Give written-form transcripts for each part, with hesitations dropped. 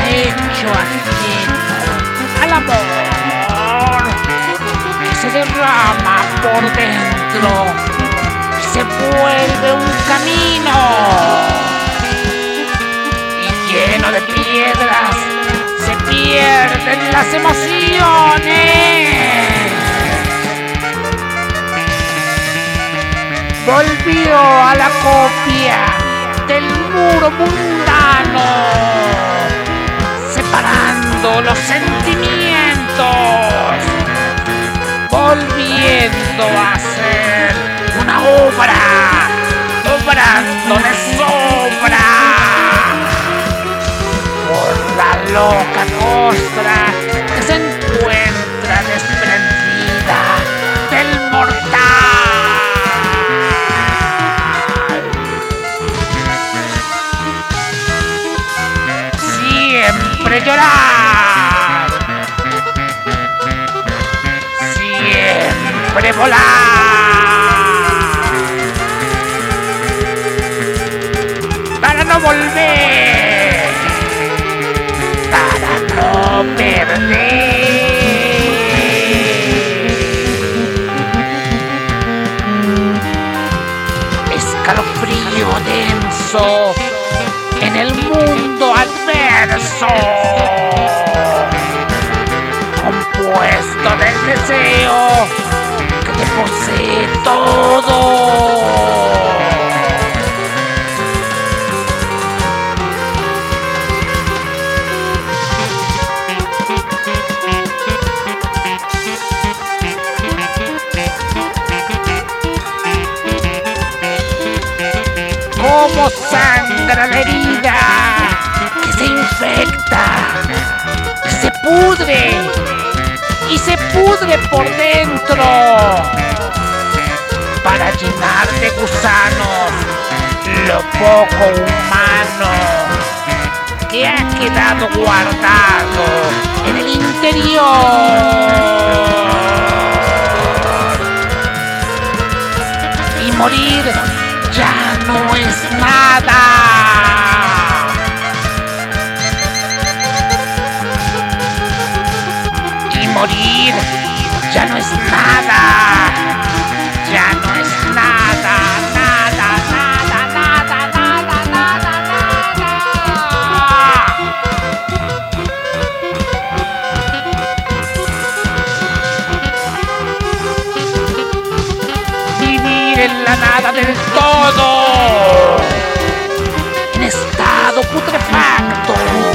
hecho ajeno al amor que se derrama por dentro y se vuelve un camino y lleno de piedras se pierden las emociones. Volvió a la copia del muro mundano, separando los sentimientos, volviendo a ser una obra, obrando de sobra por la loca costra que se encuentra desprendida del mortal. Siempre llorar, siempre volar, para no volver, para no perder. Escalofrío denso en el mundo adverso, compuesto del deseo que te posee todo. Como sangra la herida que se infecta, que se pudre y se pudre por dentro para llenar de gusanos lo poco humano que ha quedado guardado en el interior. Y morir ya no es nada. Y morir ya no es nada. Ya no es nada, nada, nada, nada, nada, nada, nada. Vivir en la nada del todo, en estado putrefacto.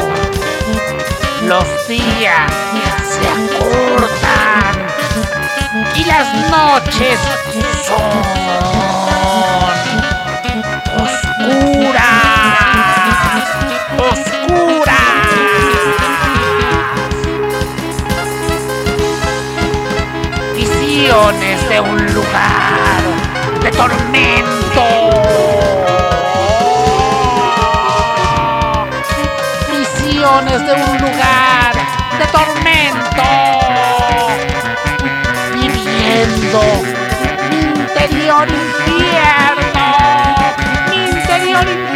Los días se acortan y las noches son oscuras, oscuras. Visiones de un lugar de tormento, visiones de un lugar de tormento, viviendo mi interior infierno, mi interior infierno.